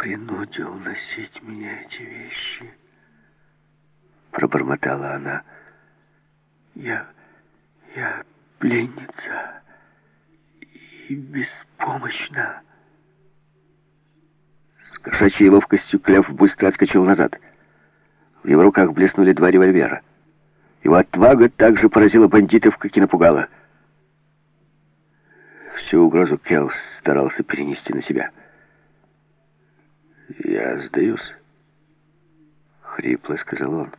принудил носить меня эти вещи», — пробормотала она. Я пленница и беспомощна». С кошачьей ловкостью Клев быстро отскочил назад. В его руках блеснули 2 револьвера. Его отвага также поразила бандитов, как и напугала. Всю угрозу Келс старался перенести на себя. «Я сдаюсь», — хрипло сказал он.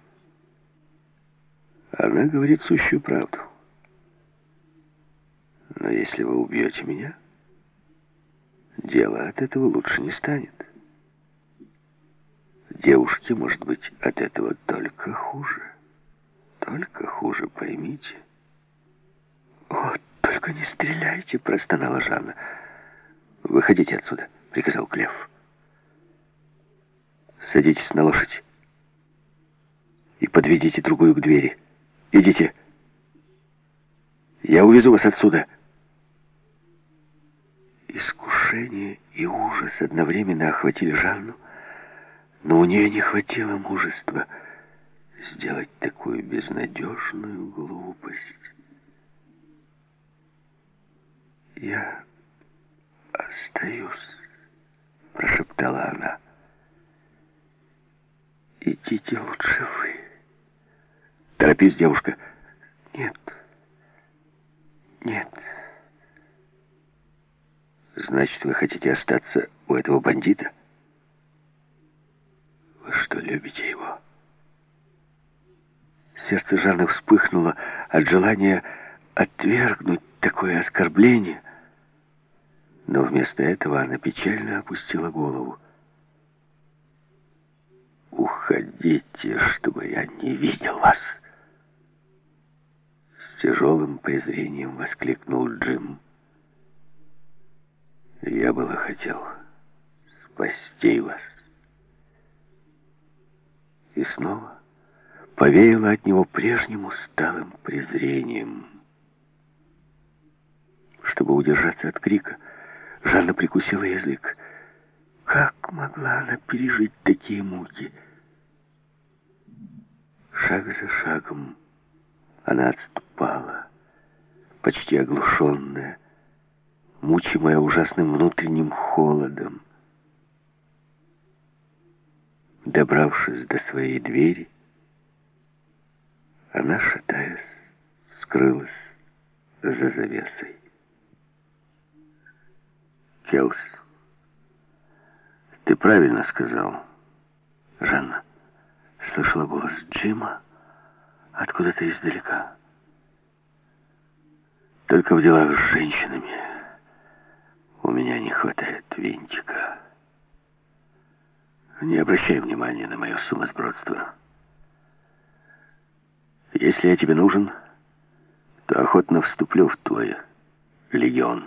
«Она говорит сущую правду. Но если вы убьете меня, дело от этого лучше не станет. Девушке, может быть, от этого только хуже. Только хуже, поймите». «О, только не стреляйте», — простонала Жанна. «Выходите отсюда», — приказал Клев. «Садитесь на лошадь и подведите другую к двери. Идите. Я увезу вас отсюда». Искушение и ужас одновременно охватили Жанну, но у нее не хватило мужества сделать такую безнадежную глупость. «Я остаюсь», — прошептала она. «Идите лучше вы». «Торопись, девушка». «Нет, нет». «Значит, вы хотите остаться у этого бандита? Вы что, любите его?» Сердце Жанны вспыхнуло от желания отвергнуть такое оскорбление, но вместо этого она печально опустила голову. «Уходите, чтобы я не видел вас!» С тяжелым презрением воскликнул Джим. «Я было хотел спасти вас». И снова повеяло от него прежним усталым презрением. Чтобы удержаться от крика, Жанна прикусила язык. Как могла она пережить такие муки? Шаг за шагом она отступала, почти оглушенная, мучимая ужасным внутренним холодом. Добравшись до своей двери, она, шатаясь, скрылась за завесой. «Келс, ты правильно сказал». Жанна слышала голос Джима откуда-то издалека. «Только в делах с женщинами у меня не хватает винтика. Не обращай внимания на мое сумасбродство. Если я тебе нужен, то охотно вступлю в твой легион».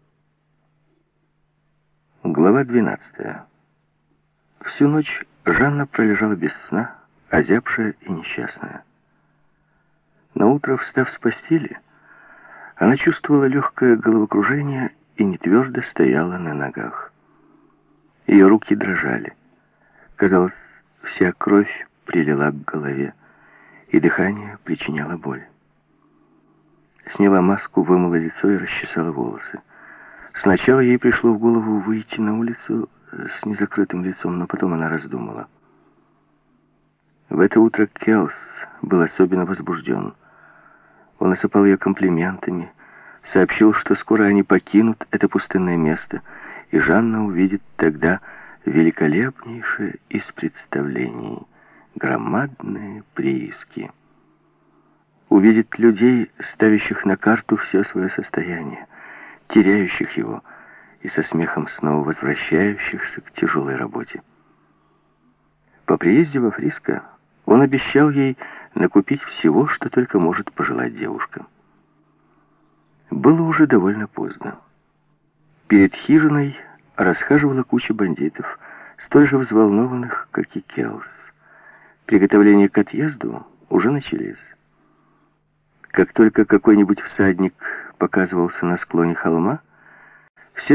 Глава 12. Всю ночь Жанна пролежала без сна, озябшая и несчастная. Наутро, встав с постели, она чувствовала легкое головокружение и нетвердо стояла на ногах. Ее руки дрожали. Казалось, вся кровь прилила к голове, и дыхание причиняло боль. Сняла маску, вымыла лицо и расчесала волосы. Сначала ей пришло в голову выйти на улицу с незакрытым лицом, но потом она раздумала. В это утро Келс был особенно возбужден. Он осыпал ее комплиментами, сообщил, что скоро они покинут это пустынное место, и Жанна увидит тогда великолепнейшее из представлений — громадные прииски. Увидит людей, ставящих на карту все свое состояние, теряющих его и со смехом снова возвращающихся к тяжелой работе. По приезде во Фриско он обещал ей накупить всего, что только может пожелать девушка. Было уже довольно поздно. Перед хижиной расхаживала куча бандитов, столь же взволнованных, как и Келс. Приготовления к отъезду уже начались. Как только какой-нибудь всадник показывался на склоне холма,